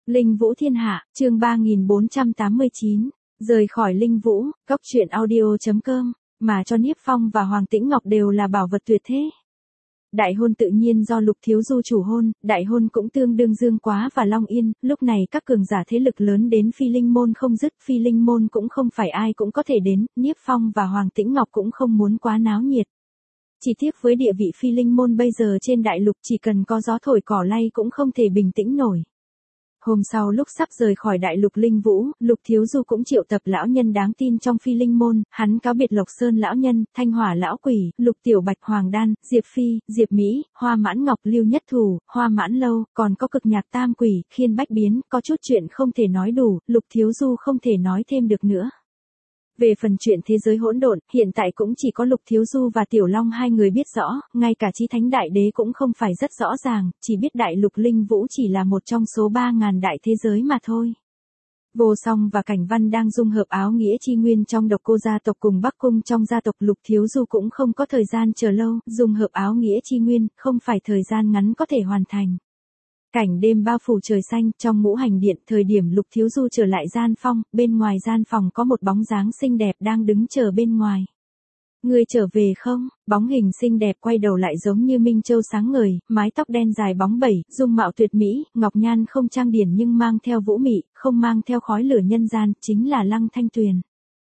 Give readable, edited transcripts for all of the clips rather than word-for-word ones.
Linh Vũ Thiên Hạ, chương 3489, rời khỏi Linh Vũ, cốc truyện audio.com, mà cho Niếp Phong và Hoàng Tĩnh Ngọc đều là bảo vật tuyệt thế. Đại hôn tự nhiên do Lục Thiếu Du chủ hôn, đại hôn cũng tương đương Dương Quá và Long Yên, lúc này các cường giả thế lực lớn đến Phi Linh Môn không dứt, Phi Linh Môn cũng không phải ai cũng có thể đến, Niếp Phong và Hoàng Tĩnh Ngọc cũng không muốn quá náo nhiệt. Chỉ tiếc với địa vị Phi Linh Môn bây giờ trên đại lục chỉ cần có gió thổi cỏ lay cũng không thể bình tĩnh nổi. Hôm sau lúc sắp rời khỏi đại lục Linh Vũ, Lục Thiếu Du cũng triệu tập lão nhân đáng tin trong Phi Linh Môn, hắn cáo biệt Lộc Sơn lão nhân, Thanh Hỏa lão quỷ, Lục Tiểu Bạch Hoàng Đan, Diệp Phi, Diệp Mỹ, Hoa Mãn Ngọc Lưu Nhất Thủ, Hoa Mãn Lâu, còn có Cực Nhạc Tam Quỷ, Khiên Bách Biến, có chút chuyện không thể nói đủ, Lục Thiếu Du không thể nói thêm được nữa. Về phần chuyện thế giới hỗn độn, hiện tại cũng chỉ có Lục Thiếu Du và Tiểu Long hai người biết rõ, ngay cả Chí Thánh Đại Đế cũng không phải rất rõ ràng, chỉ biết đại lục Linh Vũ chỉ là một trong số 3.000 đại thế giới mà thôi. Vô Song và Cảnh Văn đang dung hợp áo nghĩa chi nguyên trong Độc Cô gia tộc cùng Bắc Cung trong gia tộc, Lục Thiếu Du cũng không có thời gian chờ lâu, dung hợp áo nghĩa chi nguyên, không phải thời gian ngắn có thể hoàn thành. Cảnh đêm bao phủ trời xanh, trong ngũ hành điện, thời điểm Lục Thiếu Du trở lại gian phòng, bên ngoài gian phòng có một bóng dáng xinh đẹp đang đứng chờ bên ngoài. Ngươi trở về không? Bóng hình xinh đẹp quay đầu lại giống như Minh Châu sáng ngời, mái tóc đen dài bóng bẩy, dung mạo tuyệt mỹ, ngọc nhan không trang điểm nhưng mang theo vũ mị, không mang theo khói lửa nhân gian, chính là Lăng Thanh Tuyền.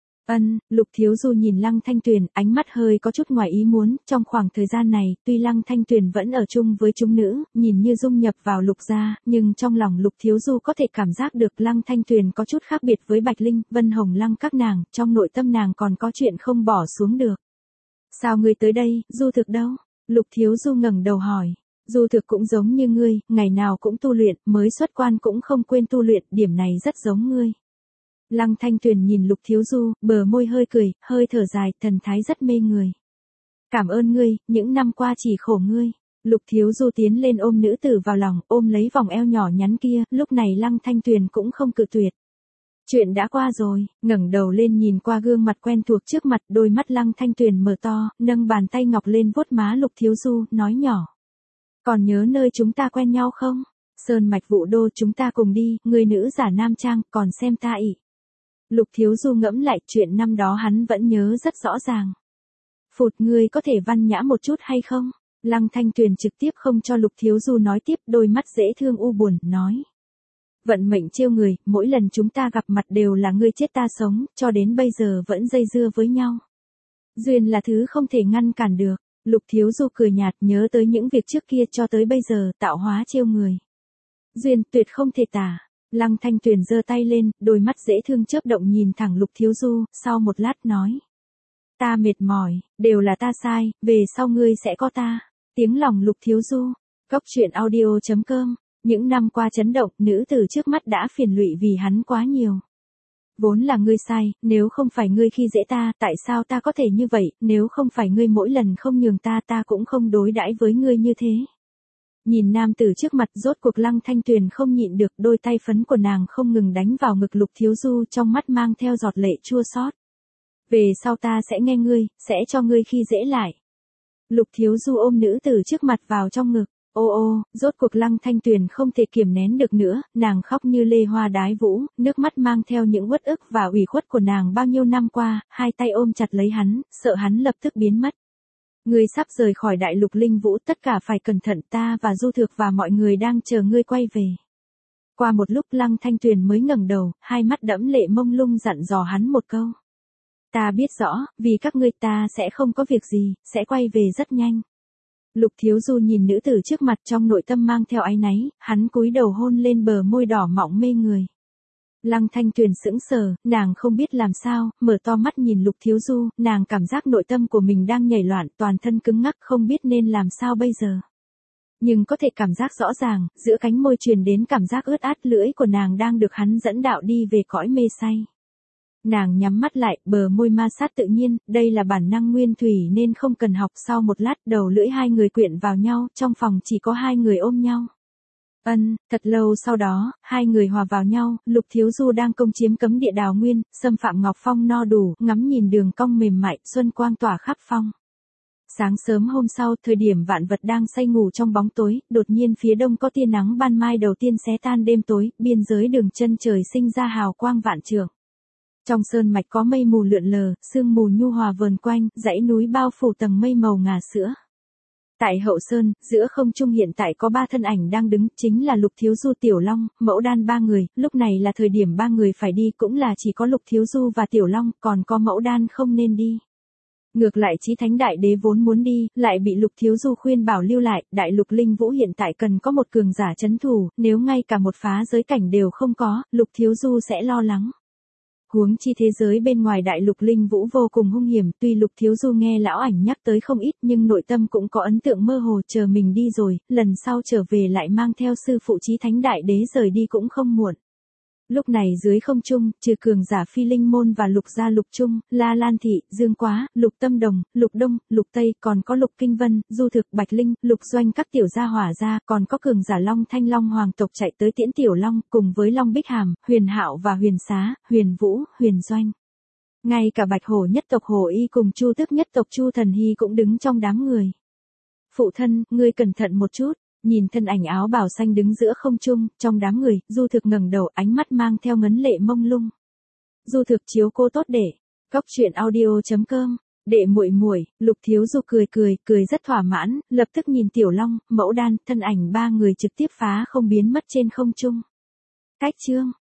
Lục Thiếu Du nhìn Lăng Thanh Tuyền, ánh mắt hơi có chút ngoài ý muốn, trong khoảng thời gian này, tuy Lăng Thanh Tuyền vẫn ở chung với chúng nữ, nhìn như dung nhập vào Lục gia, nhưng trong lòng Lục Thiếu Du có thể cảm giác được Lăng Thanh Tuyền có chút khác biệt với Bạch Linh, Vân Hồng Lăng các nàng, trong nội tâm nàng còn có chuyện không bỏ xuống được. Sao ngươi tới đây, Du Thực đâu? Lục Thiếu Du ngẩng đầu hỏi. Du Thực cũng giống như ngươi, ngày nào cũng tu luyện, mới xuất quan cũng không quên tu luyện, điểm này rất giống ngươi. Lăng Thanh Tuyền nhìn Lục Thiếu Du, bờ môi hơi cười, hơi thở dài, thần thái rất mê người. Cảm ơn ngươi, những năm qua chỉ khổ ngươi. Lục Thiếu Du tiến lên ôm nữ tử vào lòng, ôm lấy vòng eo nhỏ nhắn kia, lúc này Lăng Thanh Tuyền cũng không cự tuyệt. Chuyện đã qua rồi, ngẩng đầu lên nhìn qua gương mặt quen thuộc trước mặt, đôi mắt Lăng Thanh Tuyền mở to, nâng bàn tay ngọc lên vuốt má Lục Thiếu Du, nói nhỏ. Còn nhớ nơi chúng ta quen nhau không? Sơn Mạch Vũ Đô chúng ta cùng đi, người nữ giả nam trang, còn xem ta ỉ. Lục Thiếu Du ngẫm lại chuyện năm đó hắn vẫn nhớ rất rõ ràng. Phụt, ngươi có thể văn nhã một chút hay không? Lăng Thanh Tuyền trực tiếp không cho Lục Thiếu Du nói tiếp, đôi mắt dễ thương u buồn, nói. Vận mệnh trêu người, mỗi lần chúng ta gặp mặt đều là ngươi chết ta sống, cho đến bây giờ vẫn dây dưa với nhau. Duyên là thứ không thể ngăn cản được. Lục Thiếu Du cười nhạt, nhớ tới những việc trước kia cho tới bây giờ, tạo hóa trêu người. Duyên tuyệt không thể tả. Lăng Thanh Tuyền giơ tay lên, đôi mắt dễ thương chớp động nhìn thẳng Lục Thiếu Du, sau một lát nói. Ta mệt mỏi, đều là ta sai, về sau ngươi sẽ có ta. Tiếng lòng Lục Thiếu Du. Cốc truyện audio.com. Những năm qua chấn động, nữ tử trước mắt đã phiền lụy vì hắn quá nhiều. Vốn là ngươi sai, nếu không phải ngươi khi dễ ta, tại sao ta có thể như vậy, nếu không phải ngươi mỗi lần không nhường ta, ta cũng không đối đãi với ngươi như thế. Nhìn nam tử trước mặt, rốt cuộc Lăng Thanh Tuyền không nhịn được, đôi tay phấn của nàng không ngừng đánh vào ngực Lục Thiếu Du, trong mắt mang theo giọt lệ chua xót. Về sau ta sẽ nghe ngươi, sẽ cho ngươi khi dễ lại. Lục Thiếu Du ôm nữ tử trước mặt vào trong ngực. Ô, rốt cuộc Lăng Thanh Tuyền không thể kiềm nén được nữa, nàng khóc như lê hoa đái vũ, nước mắt mang theo những uất ức và ủy khuất của nàng bao nhiêu năm qua, hai tay ôm chặt lấy hắn, sợ hắn lập tức biến mất. Ngươi sắp rời khỏi đại lục Linh Vũ, tất cả phải cẩn thận, ta và Du Thực và mọi người đang chờ ngươi quay về. Qua một lúc Lăng Thanh Tuyền mới ngẩng đầu, hai mắt đẫm lệ mông lung dặn dò hắn một câu. Ta biết rõ, vì các ngươi ta sẽ không có việc gì, sẽ quay về rất nhanh. Lục Thiếu Du nhìn nữ tử trước mặt trong nội tâm mang theo áy náy, hắn cúi đầu hôn lên bờ môi đỏ mọng mê người. Lăng Thanh Tuyền sững sờ, nàng không biết làm sao, mở to mắt nhìn Lục Thiếu Du, nàng cảm giác nội tâm của mình đang nhảy loạn, toàn thân cứng ngắc không biết nên làm sao bây giờ. Nhưng có thể cảm giác rõ ràng, giữa cánh môi truyền đến cảm giác ướt át, lưỡi của nàng đang được hắn dẫn đạo đi về cõi mê say. Nàng nhắm mắt lại, bờ môi ma sát tự nhiên, đây là bản năng nguyên thủy nên không cần học. Sau một lát đầu lưỡi hai người quyện vào nhau, trong phòng chỉ có hai người ôm nhau. Thật lâu sau đó, hai người hòa vào nhau, Lục Thiếu Du đang công chiếm cấm địa đào nguyên, xâm phạm Ngọc Phong no đủ, ngắm nhìn đường cong mềm mại, xuân quang tỏa khắp phong. Sáng sớm hôm sau, thời điểm vạn vật đang say ngủ trong bóng tối, đột nhiên phía đông có tia nắng ban mai đầu tiên xé tan đêm tối, biên giới đường chân trời sinh ra hào quang vạn trượng. Trong sơn mạch có mây mù lượn lờ, sương mù nhu hòa vờn quanh, dãy núi bao phủ tầng mây màu ngà sữa. Tại hậu sơn, giữa không trung hiện tại có 3 thân ảnh đang đứng, chính là Lục Thiếu Du, Tiểu Long, Mẫu Đan 3 người, lúc này là thời điểm 3 người phải đi, cũng là chỉ có Lục Thiếu Du và Tiểu Long, còn có Mẫu Đan không nên đi. Ngược lại Chí Thánh Đại Đế vốn muốn đi, lại bị Lục Thiếu Du khuyên bảo lưu lại, Đại Lục Linh Vũ hiện tại cần có một cường giả trấn thủ, nếu ngay cả một phá giới cảnh đều không có, Lục Thiếu Du sẽ lo lắng. Huống chi thế giới bên ngoài Đại Lục Linh Vũ vô cùng hung hiểm, tuy Lục Thiếu Du nghe lão ảnh nhắc tới không ít nhưng nội tâm cũng có ấn tượng mơ hồ, chờ mình đi rồi, lần sau trở về lại mang theo sư phụ Chí Thánh Đại Đế rời đi cũng không muộn. Lúc này dưới không trung, trừ cường giả Phi Linh Môn và Lục gia Lục Trung, La Lan Thị, Dương Quá, Lục Tâm Đồng, Lục Đông, Lục Tây, còn có Lục Kinh Vân, Du Thực, Bạch Linh, Lục Doanh các tiểu gia hỏa gia, còn có cường giả Long Thanh Long hoàng tộc chạy tới tiễn Tiểu Long, cùng với Long Bích Hàm, Huyền Hạo và Huyền Xá, Huyền Vũ, Huyền Doanh. Ngay cả Bạch Hổ nhất tộc Hổ Y cùng Chu Tước nhất tộc Chu Thần Hy cũng đứng trong đám người. Phụ thân, ngươi cẩn thận một chút. Nhìn thân ảnh áo bào xanh đứng giữa không trung, trong đám người, Du Thực ngẩng đầu, ánh mắt mang theo ngấn lệ mông lung. Du Thực chiếu cô tốt để. Góc truyện audio.com. Đệ muội muội, Lục Thiếu Du cười rất thỏa mãn, lập tức nhìn Tiểu Long, Mẫu Đan, thân ảnh 3 người trực tiếp phá không biến mất trên không trung. Cách chương